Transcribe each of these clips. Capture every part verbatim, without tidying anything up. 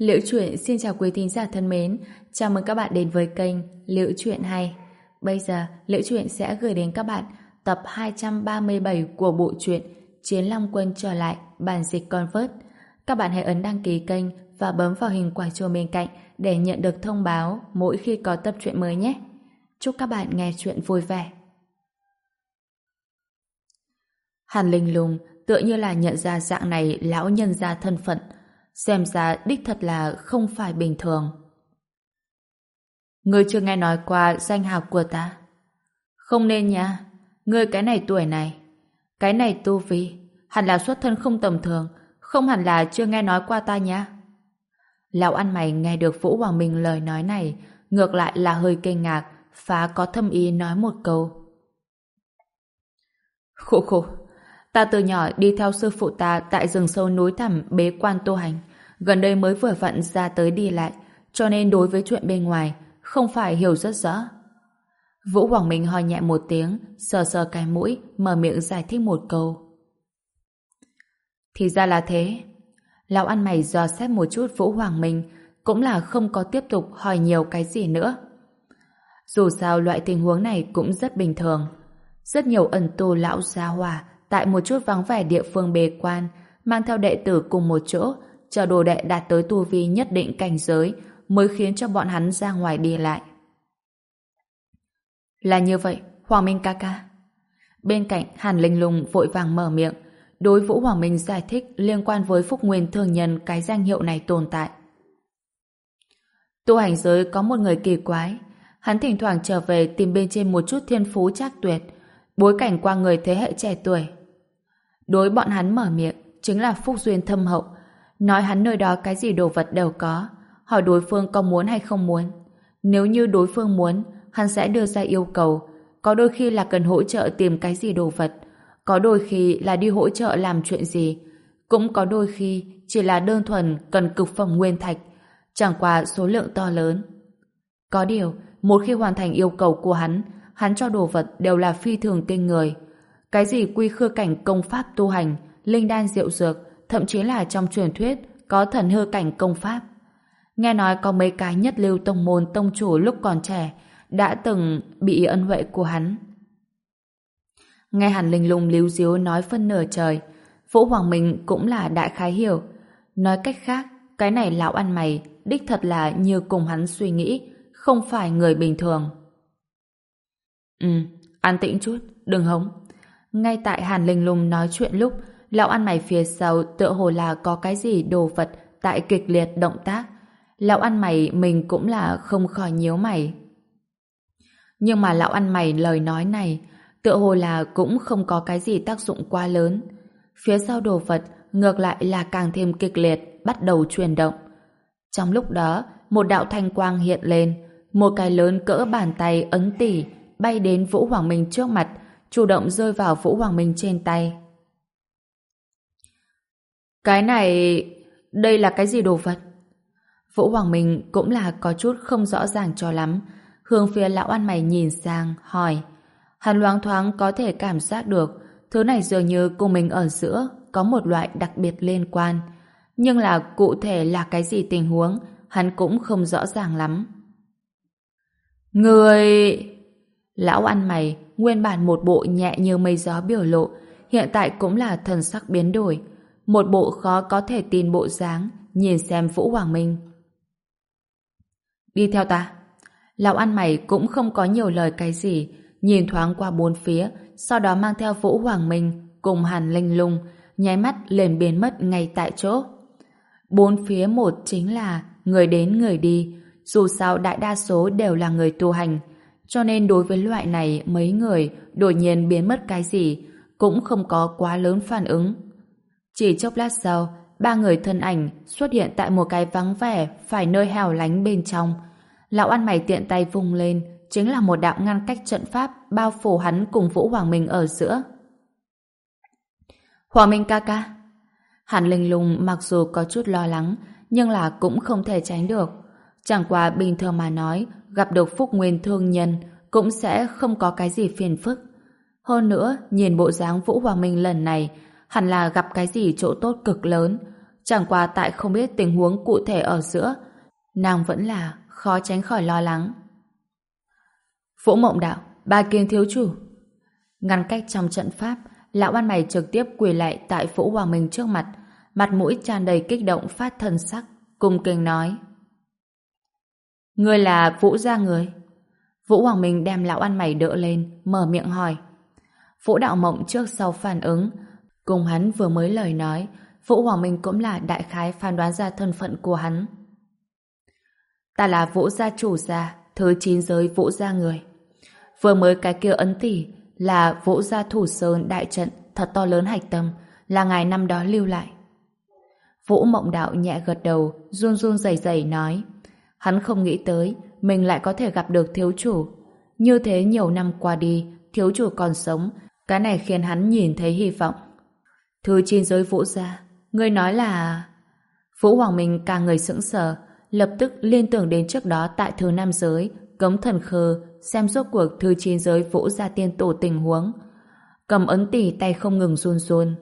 Liễu Chuyện xin chào quý thính giả thân mến, chào mừng các bạn đến với kênh Liễu Chuyện Hay. Bây giờ, Liễu Chuyện sẽ gửi đến các bạn tập hai trăm ba mươi bảy của bộ truyện Chiến Long Quân trở lại, bản dịch Convert. Các bạn hãy ấn đăng ký kênh và bấm vào hình quả chuông bên cạnh để nhận được thông báo mỗi khi có tập truyện mới nhé. Chúc các bạn nghe chuyện vui vẻ. Hàn Linh Lung tựa như là nhận ra dạng này lão nhân ra thân phận, xem ra đích thật là không phải bình thường. Ngươi chưa nghe nói qua danh hào của ta? Không nên nha, ngươi cái này tuổi này, cái này tu vi, hẳn là xuất thân không tầm thường, không hẳn là chưa nghe nói qua ta nha. Lão ăn mày nghe được Vũ Hoàng Minh lời nói này, ngược lại là hơi kinh ngạc, phá có thâm ý nói một câu. Khổ khổ, ta từ nhỏ đi theo sư phụ ta tại rừng sâu núi thẳm bế quan tu hành, gần đây mới vừa vặn ra tới đi lại, cho nên đối với chuyện bên ngoài không phải hiểu rất rõ. Vũ Hoàng Minh ho nhẹ một tiếng, sờ sờ cái mũi, mở miệng giải thích một câu. Thì ra là thế. Lão ăn mày dò xét một chút Vũ Hoàng Minh, cũng là không có tiếp tục hỏi nhiều cái gì nữa. Dù sao loại tình huống này cũng rất bình thường. Rất nhiều ẩn tu lão gia hỏa tại một chút vắng vẻ địa phương bế quan, mang theo đệ tử cùng một chỗ, chờ đồ đệ đạt tới tu vi nhất định cảnh giới mới khiến cho bọn hắn ra ngoài đi lại. Là như vậy, Hoàng Minh ca ca. Bên cạnh Hàn Linh Lung vội vàng mở miệng, đối Vũ Hoàng Minh giải thích liên quan với Phúc Nguyên Thương Nhân cái danh hiệu này tồn tại. Tu hành giới có một người kỳ quái, hắn thỉnh thoảng trở về tìm bên trên một chút thiên phú trác tuyệt, bối cảnh qua người thế hệ trẻ tuổi. Đối bọn hắn mở miệng chính là phúc duyên thâm hậu, nói hắn nơi đó cái gì đồ vật đều có, hỏi đối phương có muốn hay không muốn. Nếu như đối phương muốn, hắn sẽ đưa ra yêu cầu, có đôi khi là cần hỗ trợ tìm cái gì đồ vật, có đôi khi là đi hỗ trợ làm chuyện gì, cũng có đôi khi chỉ là đơn thuần cần cực phẩm nguyên thạch, chẳng qua số lượng to lớn. Có điều, một khi hoàn thành yêu cầu của hắn, hắn cho đồ vật đều là phi thường kinh người. Cái gì quy khư cảnh công pháp tu hành, linh đan diệu dược, thậm chí là trong truyền thuyết có thần hư cảnh công pháp. Nghe nói có mấy cái nhất lưu tông môn tông chủ lúc còn trẻ đã từng bị ân huệ của hắn. Nghe Hàn Linh Lung líu díu nói phân nửa trời, Vũ Hoàng Minh cũng là đại khái hiểu. Nói cách khác, cái này lão ăn mày đích thật là như cùng hắn suy nghĩ, không phải người bình thường. Ừ, an tĩnh chút, đừng hống. Ngay tại Hàn Linh Lung nói chuyện lúc, lão ăn mày phía sau tựa hồ là có cái gì đồ vật tại kịch liệt động tác. Lão ăn mày mình cũng là không khỏi nhíu mày. Nhưng mà lão ăn mày lời nói này tựa hồ là cũng không có cái gì tác dụng quá lớn. Phía sau đồ vật ngược lại là càng thêm kịch liệt, bắt đầu chuyển động. Trong lúc đó, một đạo thanh quang hiện lên, một cái lớn cỡ bàn tay ấn tỉ bay đến Vũ Hoàng Minh trước mặt, chủ động rơi vào Vũ Hoàng Minh trên tay. Cái này... đây là cái gì đồ vật? Vũ Hoàng Minh cũng là có chút không rõ ràng cho lắm, hướng phía lão ăn mày nhìn sang, hỏi. Hắn loáng thoáng có thể cảm giác được thứ này dường như cùng mình ở giữa có một loại đặc biệt liên quan, nhưng là cụ thể là cái gì tình huống hắn cũng không rõ ràng lắm. Người... Lão ăn mày nguyên bản một bộ nhẹ như mây gió biểu lộ, hiện tại cũng là thần sắc biến đổi, một bộ khó có thể tin bộ dáng, nhìn xem Vũ Hoàng Minh. Đi theo ta. Lão ăn mày cũng không có nhiều lời cái gì, nhìn thoáng qua bốn phía, sau đó mang theo Vũ Hoàng Minh cùng Hàn Linh Lung, nháy mắt liền biến mất ngay tại chỗ. Bốn phía một chính là người đến người đi, dù sao đại đa số đều là người tu hành, cho nên đối với loại này mấy người đột nhiên biến mất cái gì cũng không có quá lớn phản ứng. Chỉ chốc lát sau, ba người thân ảnh xuất hiện tại một cái vắng vẻ phải nơi hẻo lánh bên trong. Lão ăn mày tiện tay vung lên, chính là một đạo ngăn cách trận pháp bao phủ hắn cùng Vũ Hoàng Minh ở giữa. Hoàng Minh ca ca. Hàn Linh Lung mặc dù có chút lo lắng, nhưng là cũng không thể tránh được. Chẳng qua bình thường mà nói, gặp được Phúc Nguyên Thương Nhân cũng sẽ không có cái gì phiền phức. Hơn nữa, nhìn bộ dáng Vũ Hoàng Minh lần này, hẳn là gặp cái gì chỗ tốt cực lớn. Chẳng qua tại không biết tình huống cụ thể ở giữa, nàng vẫn là khó tránh khỏi lo lắng. Vũ Mộng Đạo, ba kiến thiếu chủ. Ngăn cách trong trận pháp, lão ăn mày trực tiếp quỳ lại tại Vũ Hoàng Minh trước mặt, mặt mũi tràn đầy kích động phát thần sắc, cung kính nói: Ngươi là Vũ gia người? Vũ Hoàng Minh đem lão ăn mày đỡ lên, mở miệng hỏi. Vũ Đạo Mộng trước sau phản ứng, cùng hắn vừa mới lời nói, Vũ Hoàng Minh cũng là đại khái phán đoán ra thân phận của hắn. Ta là Vũ gia chủ gia, thứ chín giới Vũ gia người. Vừa mới cái kia ấn tỷ là Vũ gia thủ sơn đại trận thật to lớn hạch tâm, là ngài năm đó lưu lại. Vũ Mộng Đạo nhẹ gật đầu, run run rẩy rẩy nói. Hắn không nghĩ tới mình lại có thể gặp được thiếu chủ. Như thế nhiều năm qua đi, thiếu chủ còn sống, cái này khiến hắn nhìn thấy hy vọng. Thứ chín giới Vũ gia, ngươi nói là... Vũ Hoàng Minh càng người sững sờ, lập tức liên tưởng đến trước đó tại thứ năm giới, cấm thần khơ, xem rốt cuộc thứ chín giới Vũ gia tiên tổ tình huống. Cầm ấn tỷ tay không ngừng run run.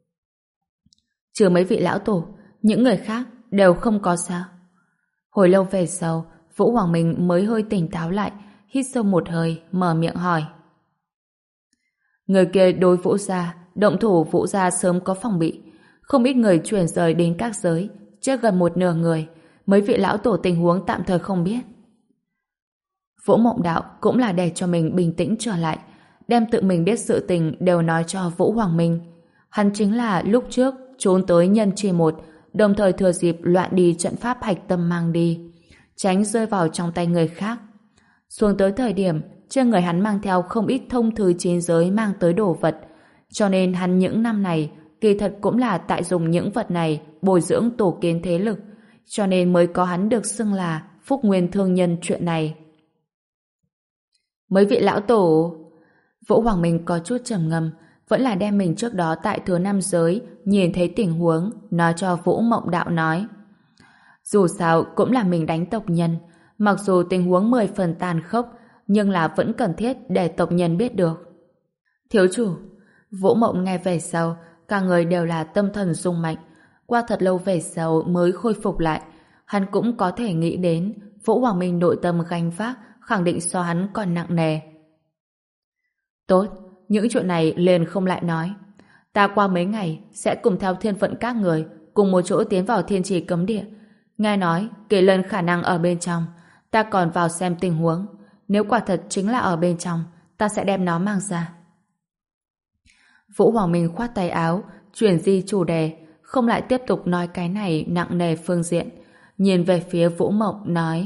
Trừ mấy vị lão tổ, những người khác đều không có sao. Hồi lâu về sau, Vũ Hoàng Minh mới hơi tỉnh táo lại, hít sâu một hơi, mở miệng hỏi. Người kia đối Vũ gia, động thủ Vũ gia sớm có phòng bị, không ít người chuyển rời đến các giới, chết gần một nửa người, mấy vị lão tổ tình huống tạm thời không biết. Vũ Mộng Đạo cũng là để cho mình bình tĩnh trở lại, đem tự mình biết sự tình đều nói cho Vũ Hoàng Minh. Hắn chính là lúc trước trốn tới nhân chi một, đồng thời thừa dịp loạn đi trận pháp hạch tâm mang đi, tránh rơi vào trong tay người khác. Xuống tới thời điểm, trên người hắn mang theo không ít thông thứ chín giới mang tới đồ vật, cho nên hắn những năm này kỳ thật cũng là tại dùng những vật này bồi dưỡng tổ kiến thế lực, cho nên mới có hắn được xưng là Phúc Nguyên Thương Nhân chuyện này. Mấy vị lão tổ... Vũ Hoàng Minh có chút trầm ngâm, vẫn là đem mình trước đó tại thứ năm giới nhìn thấy tình huống nói cho Vũ Mộng Đạo nói. Dù sao cũng là mình đánh tộc nhân, mặc dù tình huống mười phần tàn khốc, nhưng là vẫn cần thiết để tộc nhân biết được. Thiếu chủ, Vũ Mộng nghe về sau, cả người đều là tâm thần rung mạnh, qua thật lâu về sau mới khôi phục lại. Hắn cũng có thể nghĩ đến Vũ Hoàng Minh nội tâm gánh vác khẳng định so hắn còn nặng nề. Tốt, những chuyện này liền không lại nói. Ta qua mấy ngày sẽ cùng theo thiên phận các người cùng một chỗ tiến vào thiên trì cấm địa. Nghe nói Kỳ Lân khả năng ở bên trong, ta còn vào xem tình huống. Nếu quả thật chính là ở bên trong, ta sẽ đem nó mang ra. Vũ Hoàng Minh khoát tay áo, chuyển di chủ đề, không lại tiếp tục nói cái này nặng nề phương diện. Nhìn về phía Vũ Mộng nói: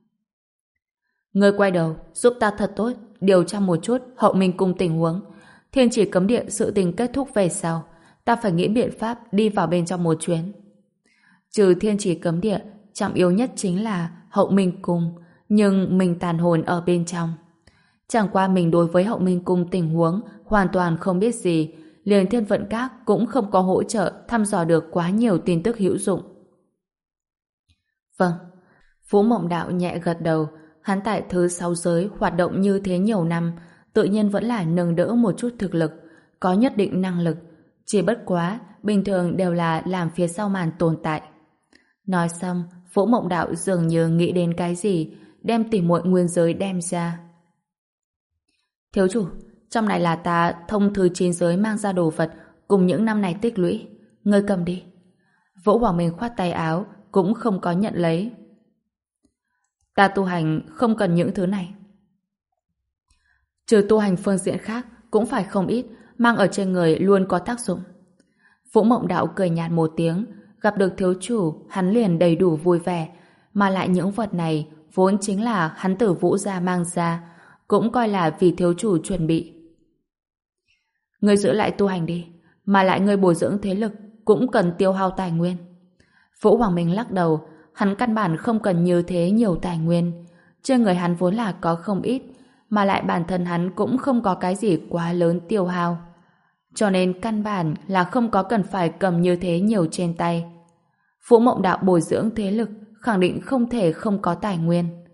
Ngươi quay đầu giúp ta thật tốt điều tra một chút Hậu Minh cung tình huống. Thiên chỉ cấm địa sự tình kết thúc về sau, ta phải nghĩ biện pháp đi vào bên trong một chuyến. Trừ thiên chỉ cấm địa, trọng yếu nhất chính là Hậu Minh cung, nhưng mình tàn hồn ở bên trong. Chẳng qua mình đối với Hậu Minh cung tình huống hoàn toàn không biết gì, liền thiên vận các cũng không có hỗ trợ thăm dò được quá nhiều tin tức hữu dụng. Vâng. Vũ Mộng Đạo nhẹ gật đầu. Hắn tại thứ sáu giới hoạt động như thế nhiều năm, tự nhiên vẫn là nâng đỡ một chút thực lực, có nhất định năng lực, chỉ bất quá bình thường đều là làm phía sau màn tồn tại. Nói xong, Vũ Mộng Đạo dường như nghĩ đến cái gì, đem tỉ muội nguyên giới đem ra. Thiếu chủ, trong này là ta thông thứ chín giới mang ra đồ vật cùng những năm này tích lũy, ngươi cầm đi. Vũ Hoàng Minh khoát tay áo, cũng không có nhận lấy. Ta tu hành không cần những thứ này. Trừ tu hành phương diện khác cũng phải không ít, mang ở trên người luôn có tác dụng. Vũ Mộng Đạo cười nhạt một tiếng, gặp được thiếu chủ hắn liền đầy đủ vui vẻ, mà lại những vật này vốn chính là hắn từ Vũ gia mang ra, cũng coi là vì thiếu chủ chuẩn bị. Ngươi giữ lại tu hành đi, mà lại ngươi bồi dưỡng thế lực cũng cần tiêu hao tài nguyên. Vũ Hoàng Minh lắc đầu, hắn căn bản không cần như thế nhiều tài nguyên. Trên người hắn vốn là có không ít, mà lại bản thân hắn cũng không có cái gì quá lớn tiêu hao. Cho nên căn bản là không có cần phải cầm như thế nhiều trên tay. Vũ Mộng Đạo bồi dưỡng thế lực khẳng định không thể không có tài nguyên.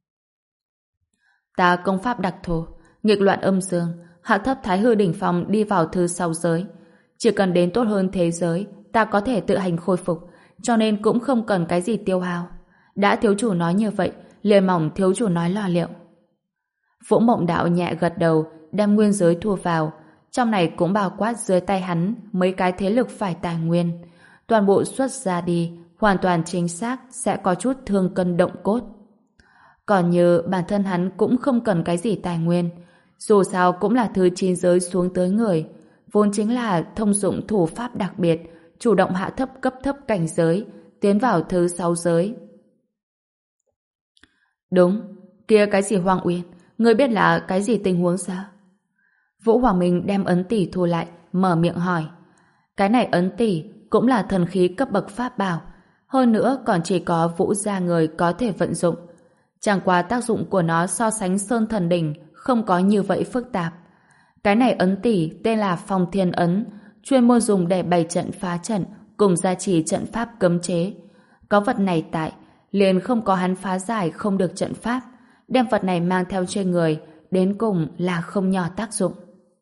Ta công pháp đặc thù, nghịch loạn âm dương, hạ thấp thái hư đỉnh phong đi vào thứ sáu giới. Chỉ cần đến tốt hơn thế giới, ta có thể tự hành khôi phục, cho nên cũng không cần cái gì tiêu hao. Đã thiếu chủ nói như vậy, liền mỏng thiếu chủ nói lo liệu. Vũ Mộng Đạo nhẹ gật đầu, đem nguyên giới thu vào. Trong này cũng bao quát dưới tay hắn mấy cái thế lực phải tài nguyên. Toàn bộ xuất ra đi, hoàn toàn chính xác sẽ có chút thương cân động cốt. Còn như bản thân hắn cũng không cần cái gì tài nguyên. Dù sao cũng là thứ chín giới xuống tới người. Vốn chính là thông dụng thủ pháp đặc biệt, chủ động hạ thấp cấp thấp cảnh giới, tiến vào thứ sáu giới. Đúng, kia cái gì Hoàng Uyên, ngươi biết là cái gì tình huống sao? Vũ Hoàng Minh đem ấn tỷ thu lại, mở miệng hỏi. Cái này ấn tỷ cũng là thần khí cấp bậc pháp bảo, hơn nữa còn chỉ có Vũ gia người có thể vận dụng. Chẳng qua tác dụng của nó so sánh Sơn Thần Đỉnh không có như vậy phức tạp. Cái này ấn tỷ tên là Phong Thiên Ấn, chuyên môn dùng để bày trận phá trận cùng gia trì trận pháp cấm chế. Có vật này tại, liền không có hắn phá giải không được trận pháp, đem vật này mang theo trên người, đến cùng là không nhỏ tác dụng.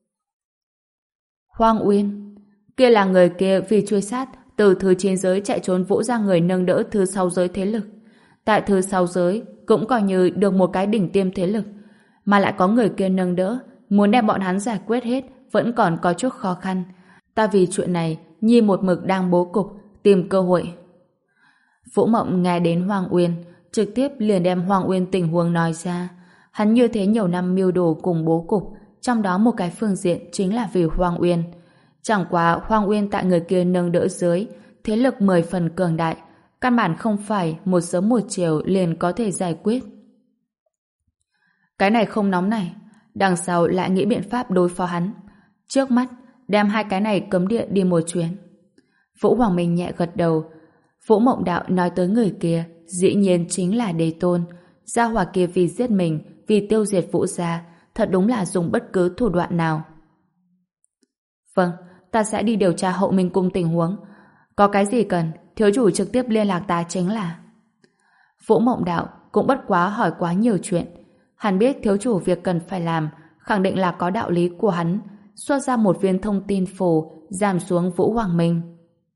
Hoang Uyên, kia là người kia vì truy sát từ thứ chín giới chạy trốn Vũ gia người nâng đỡ thứ sáu giới thế lực. Tại thứ sáu giới cũng coi như được một cái đỉnh tiêm thế lực, mà lại có người kia nâng đỡ, muốn đem bọn hắn giải quyết hết vẫn còn có chút khó khăn. Ta vì chuyện này Nhi một mực đang bố cục tìm cơ hội. Vũ Mộng nghe đến Hoàng Uyên, trực tiếp liền đem Hoàng Uyên tình huống nói ra. Hắn như thế nhiều năm mưu đồ cùng bố cục, trong đó một cái phương diện chính là vì Hoàng Uyên. Chẳng qua Hoàng Uyên tại người kia nâng đỡ dưới, thế lực mười phần cường đại, căn bản không phải một sớm một chiều liền có thể giải quyết. Cái này không nóng này, đằng sau lại nghĩ biện pháp đối phó hắn. Trước mắt, đem hai cái này cấm địa đi một chuyến. Vũ Hoàng Minh nhẹ gật đầu. Vũ Mộng Đạo nói tới người kia, dĩ nhiên chính là Đế Tôn. Gia hỏa kia vì giết mình, vì tiêu diệt Vũ gia, thật đúng là dùng bất cứ thủ đoạn nào. Vâng, ta sẽ đi điều tra Hậu Minh cung tình huống. Có cái gì cần, thiếu chủ trực tiếp liên lạc ta chính là. Vũ Mộng Đạo cũng bất quá hỏi quá nhiều chuyện. Hắn biết thiếu chủ việc cần phải làm, khẳng định là có đạo lý của hắn, xuất ra một viên thông tin phù, giảm xuống Vũ Hoàng Minh.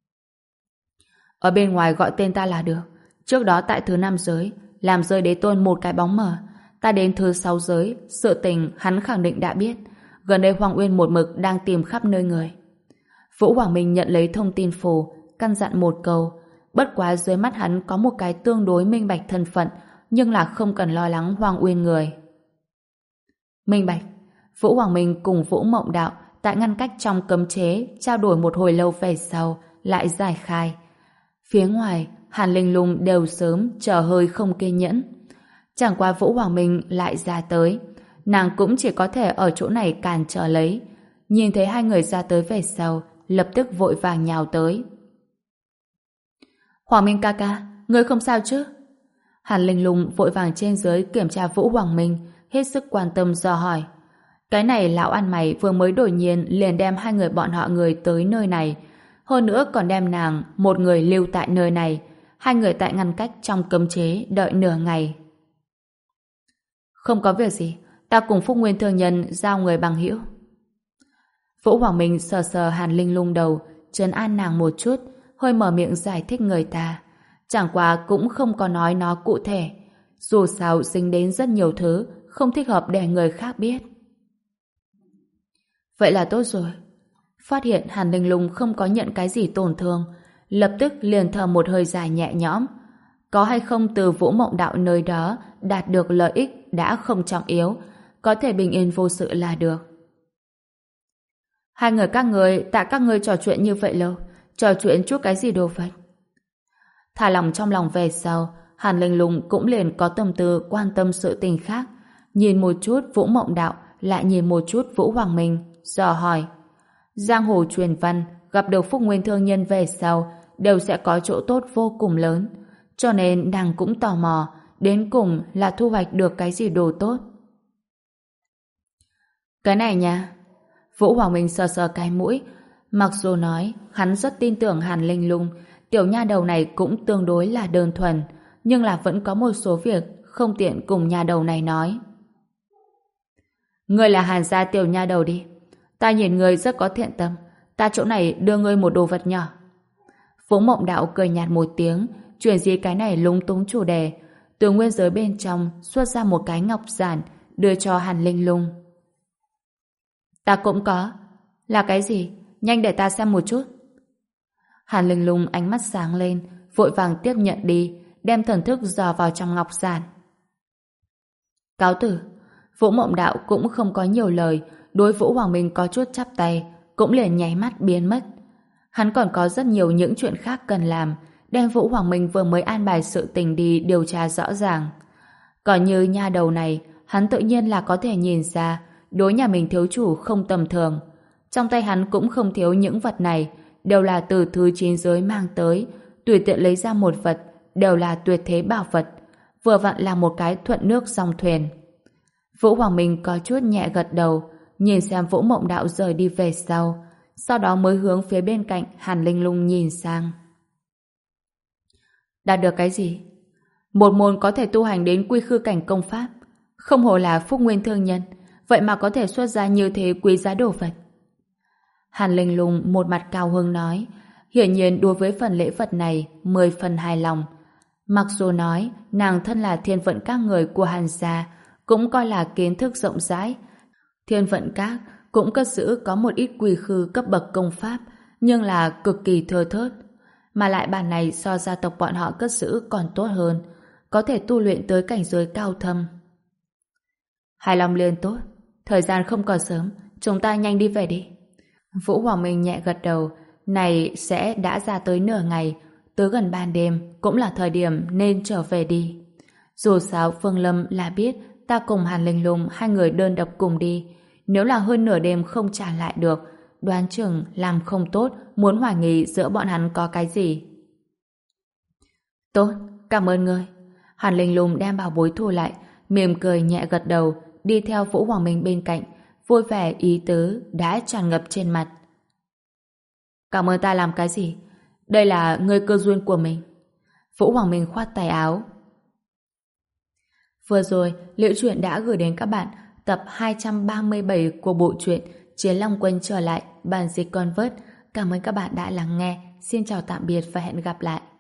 Ở bên ngoài gọi tên ta là được. Trước đó tại thứ năm giới, làm rơi Đế Tôn một cái bóng mờ. Ta đến thứ sáu giới, sự tình hắn khẳng định đã biết. Gần đây Hoàng Uyên một mực đang tìm khắp nơi người. Vũ Hoàng Minh nhận lấy thông tin phù, căn dặn một câu. Bất quá dưới mắt hắn có một cái tương đối minh bạch thân phận, nhưng là không cần lo lắng Hoàng Uyên người. Minh bạch. Vũ Hoàng Minh cùng Vũ Mộng Đạo tại ngăn cách trong cấm chế trao đổi một hồi lâu về sau, lại giải khai. Phía ngoài, Hàn Linh Lung đều sớm chờ hơi không kiên nhẫn. Chẳng qua Vũ Hoàng Minh lại ra tới, nàng cũng chỉ có thể ở chỗ này cản trở lấy. Nhìn thấy hai người ra tới về sau, lập tức vội vàng nhào tới. Hoàng Minh ca ca, ngươi không sao chứ? Hàn Linh Lung vội vàng trên dưới kiểm tra Vũ Hoàng Minh, hết sức quan tâm dò hỏi. Cái này lão ăn mày vừa mới đổi nhiên liền đem hai người bọn họ người tới nơi này, hơn nữa còn đem nàng một người lưu tại nơi này, hai người tại ngăn cách trong cấm chế đợi nửa ngày. Không có việc gì, ta cùng Phúc Nguyên thương nhân giao người bằng hữu. Vũ Hoàng Minh sờ sờ Hàn Linh Lung đầu, trấn an nàng một chút, hơi mở miệng giải thích người ta. Chẳng qua cũng không có nói nó cụ thể, dù sao dính đến rất nhiều thứ không thích hợp để người khác biết. Vậy là tốt rồi. Phát hiện Hàn Linh Lung không có nhận cái gì tổn thương, lập tức liền thở một hơi dài nhẹ nhõm. Có hay không từ Vũ Mộng Đạo nơi đó đạt được lợi ích đã không trọng yếu, có thể bình yên vô sự là được. Hai người các người tại các người trò chuyện như vậy lâu, trò chuyện chút cái gì đồ vật? Thả lòng trong lòng về sau, Hàn Linh Lung cũng liền có tâm tư quan tâm sự tình khác, nhìn một chút Vũ Mộng Đạo, lại nhìn một chút Vũ Hoàng Minh, dò hỏi. Giang hồ truyền văn, gặp được Phúc Nguyên thương nhân về sau, đều sẽ có chỗ tốt vô cùng lớn, cho nên nàng cũng tò mò, đến cùng là thu hoạch được cái gì đồ tốt. Cái này nha. Vũ Hoàng Minh sờ sờ cái mũi, mặc dù nói hắn rất tin tưởng Hàn Linh Lung, tiểu nha đầu này cũng tương đối là đơn thuần, nhưng là vẫn có một số việc không tiện cùng nha đầu này nói. Ngươi là Hàn gia tiểu nha đầu đi, ta nhìn ngươi rất có thiện tâm, ta chỗ này đưa ngươi một đồ vật nhỏ. Vũ Mộng Đạo cười nhạt một tiếng, chuyển gì cái này lúng túng chủ đề. Từ nguyên giới bên trong xuất ra một cái ngọc giản, đưa cho Hàn Linh Lung. Ta cũng có. Là cái gì? Nhanh để ta xem một chút. Hàn Linh Lung ánh mắt sáng lên, vội vàng tiếp nhận đi, đem thần thức dò vào trong ngọc giản. Cáo tử. Vũ Mộng Đạo cũng không có nhiều lời, đối Vũ Hoàng Minh có chút chắp tay, cũng liền nháy mắt biến mất. Hắn còn có rất nhiều những chuyện khác cần làm, đem Vũ Hoàng Minh vừa mới an bài sự tình đi điều tra rõ ràng. Còn như nha đầu này, hắn tự nhiên là có thể nhìn ra đối nhà mình thiếu chủ không tầm thường. Trong tay hắn cũng không thiếu những vật này, đều là từ thứ chín giới mang tới, tùy tiện lấy ra một vật, đều là tuyệt thế bảo vật, vừa vặn là một cái thuận nước dòng thuyền. Vũ Hoàng Minh có chút nhẹ gật đầu, nhìn xem Vũ Mộng Đạo rời đi về sau, sau đó mới hướng phía bên cạnh Hàn Linh Lung nhìn sang. Đạt được cái gì? Một môn có thể tu hành đến quy khư cảnh công pháp, không hổ là phúc nguyên thương nhân, vậy mà có thể xuất ra như thế quý giá đồ vật. Hàn Linh Lung một mặt cao hứng nói, hiển nhiên đối với phần lễ vật này mười phần hài lòng. Mặc dù nói nàng thân là thiên vận các người của Hàn gia, cũng coi là kiến thức rộng rãi. Thiên vận các cũng cất giữ có một ít quy khư cấp bậc công pháp, nhưng là cực kỳ thưa thớt. Mà lại bản này so gia tộc bọn họ cất giữ còn tốt hơn, có thể tu luyện tới cảnh giới cao thâm. Hài lòng liền tốt, thời gian không còn sớm, chúng ta nhanh đi về đi. Vũ Hoàng Minh nhẹ gật đầu, này sẽ đã ra tới nửa ngày, tới gần ban đêm cũng là thời điểm nên trở về đi. Dù sao Phương Lâm là biết ta cùng Hàn Linh Lung hai người đơn độc cùng đi, nếu là hơn nửa đêm không trả lại được, đoán chừng làm không tốt, muốn hoài nghi giữa bọn hắn có cái gì. Tốt, cảm ơn ngươi. Hàn Linh Lung đem bảo bối thu lại, mỉm cười nhẹ gật đầu, đi theo Vũ Hoàng Minh bên cạnh, vui vẻ ý tứ đã tràn ngập trên mặt. Cảm ơn ta làm cái gì? Đây là ngươi cơ duyên của mình. Vũ Hoàng Minh khoát tay áo. Vừa rồi, Liễu Chuyện đã gửi đến các bạn tập hai trăm ba mươi bảy của bộ truyện Chiến Long Quân trở lại, bản dịch Convert. Cảm ơn các bạn đã lắng nghe. Xin chào tạm biệt và hẹn gặp lại.